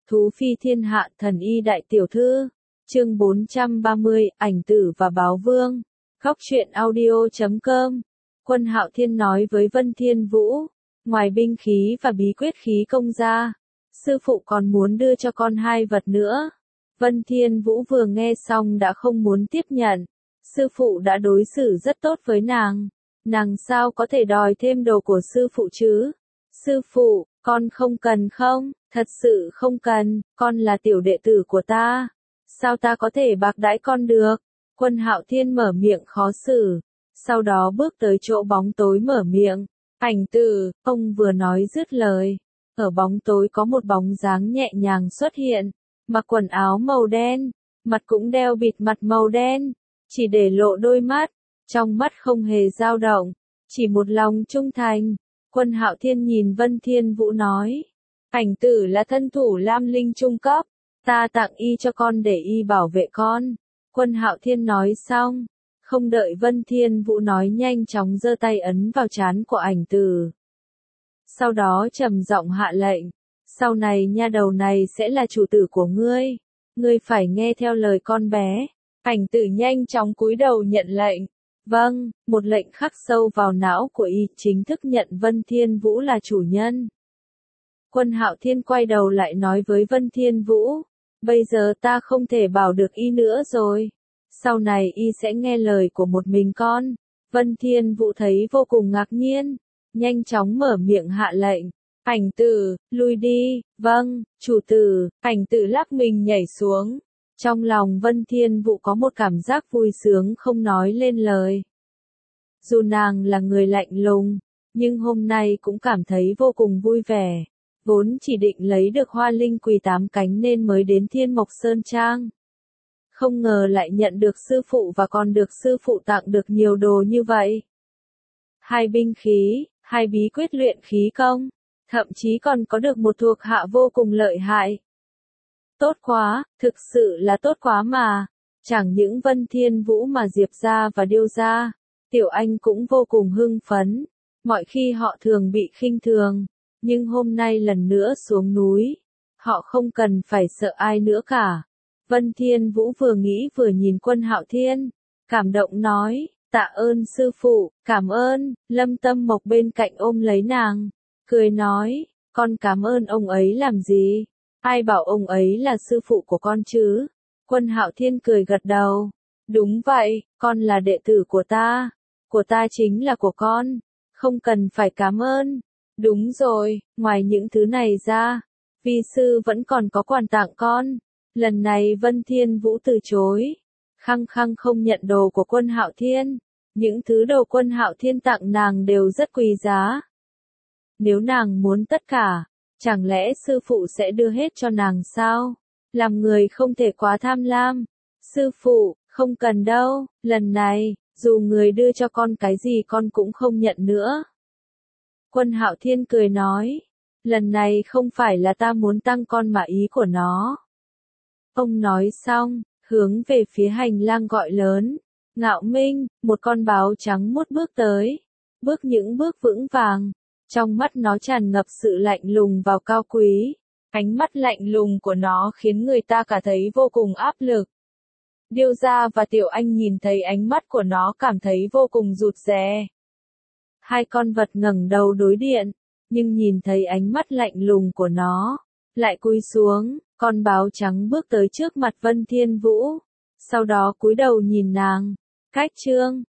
Thú phi thiên hạ thần y đại tiểu thư. Chương 430, ảnh tử và báo vương. Góc truyện audio.com. Quân Hạo Thiên nói với Vân Thiên Vũ, ngoài binh khí và bí quyết khí công ra, sư phụ còn muốn đưa cho con 2 vật nữa. Vân Thiên Vũ vừa nghe xong đã không muốn tiếp nhận. Sư phụ đã đối xử rất tốt với nàng sao có thể đòi thêm đồ của sư phụ chứ? Sư phụ, con không cần không? Thật sự không cần, con là tiểu đệ tử của ta. Sao ta có thể bạc đãi con được? Quân Hạo Thiên mở miệng khó xử, sau đó bước tới chỗ bóng tối mở miệng. Ảnh tử, ông vừa nói dứt lời. Ở bóng tối có một bóng dáng nhẹ nhàng xuất hiện, mặc quần áo màu đen, mặt cũng đeo bịt mặt màu đen, chỉ để lộ đôi mắt, trong mắt không hề dao động, chỉ một lòng trung thành. Quân Hạo Thiên nhìn Vân Thiên Vũ nói, ảnh tử là thân thủ Lam Linh trung cấp, ta tặng y cho con để y bảo vệ con. Quân Hạo Thiên nói xong, không đợi Vân Thiên Vũ nói nhanh chóng giơ tay ấn vào trán của ảnh tử. Sau đó trầm giọng hạ lệnh, sau này nha đầu này sẽ là chủ tử của ngươi phải nghe theo lời con bé. Ảnh tử nhanh chóng cúi đầu nhận lệnh. Vâng, một lệnh khắc sâu vào não của y, chính thức nhận Vân Thiên Vũ là chủ nhân. Quân Hạo Thiên quay đầu lại nói với Vân Thiên Vũ, bây giờ ta không thể bảo được y nữa rồi. Sau này y sẽ nghe lời của một mình con. Vân Thiên Vũ thấy vô cùng ngạc nhiên, nhanh chóng mở miệng hạ lệnh. Ảnh tử, lui đi. Vâng, chủ tử. Ảnh tử lắc mình nhảy xuống. Trong lòng Vân Thiên Vũ có một cảm giác vui sướng không nói lên lời. Dù nàng là người lạnh lùng, nhưng hôm nay cũng cảm thấy vô cùng vui vẻ. Vốn chỉ định lấy được hoa linh quỳ 8 cánh nên mới đến Thiên Mộc Sơn Trang. Không ngờ lại nhận được sư phụ và còn được sư phụ tặng được nhiều đồ như vậy. 2 binh khí, 2 bí quyết luyện khí công, thậm chí còn có được một thuộc hạ vô cùng lợi hại. Tốt quá, thực sự là tốt quá mà. Chẳng những Vân Thiên Vũ mà Diệp gia và Điêu gia, Tiểu Anh cũng vô cùng hưng phấn. Mọi khi họ thường bị khinh thường, nhưng hôm nay lần nữa xuống núi, họ không cần phải sợ ai nữa cả. Vân Thiên Vũ vừa nghĩ vừa nhìn Quân Hạo Thiên, cảm động nói, tạ ơn sư phụ, cảm ơn. Lâm Tâm Mộc bên cạnh ôm lấy nàng, cười nói, con cảm ơn ông ấy làm gì? Ai bảo ông ấy là sư phụ của con chứ? Quân Hạo Thiên cười gật đầu. Đúng vậy, con là đệ tử của ta chính là của con, không cần phải cảm ơn. Đúng rồi, ngoài những thứ này ra, vi sư vẫn còn có quà tặng con. Lần này Vân Thiên Vũ từ chối, khăng khăng không nhận đồ của Quân Hạo Thiên. Những thứ đồ Quân Hạo Thiên tặng nàng đều rất quý giá. Nếu nàng muốn tất cả, chẳng lẽ sư phụ sẽ đưa hết cho nàng sao? Làm người không thể quá tham lam. Sư phụ, không cần đâu, lần này, dù người đưa cho con cái gì con cũng không nhận nữa. Quân Hạo Thiên cười nói, lần này không phải là ta muốn tăng con mà ý của nó. Ông nói xong, hướng về phía hành lang gọi lớn, Ngạo Minh. Một con báo trắng muốt bước tới, bước những bước vững vàng. Trong mắt nó tràn ngập sự lạnh lùng và cao quý. Ánh mắt lạnh lùng của nó khiến người ta cả thấy vô cùng áp lực. Điêu gia và Tiểu Anh nhìn thấy ánh mắt của nó cảm thấy vô cùng rụt rè. 2 con vật ngẩng đầu đối điện, nhưng nhìn thấy ánh mắt lạnh lùng của nó, lại cúi xuống. Con báo trắng bước tới trước mặt Vân Thiên Vũ, sau đó cúi đầu nhìn nàng. Cách chương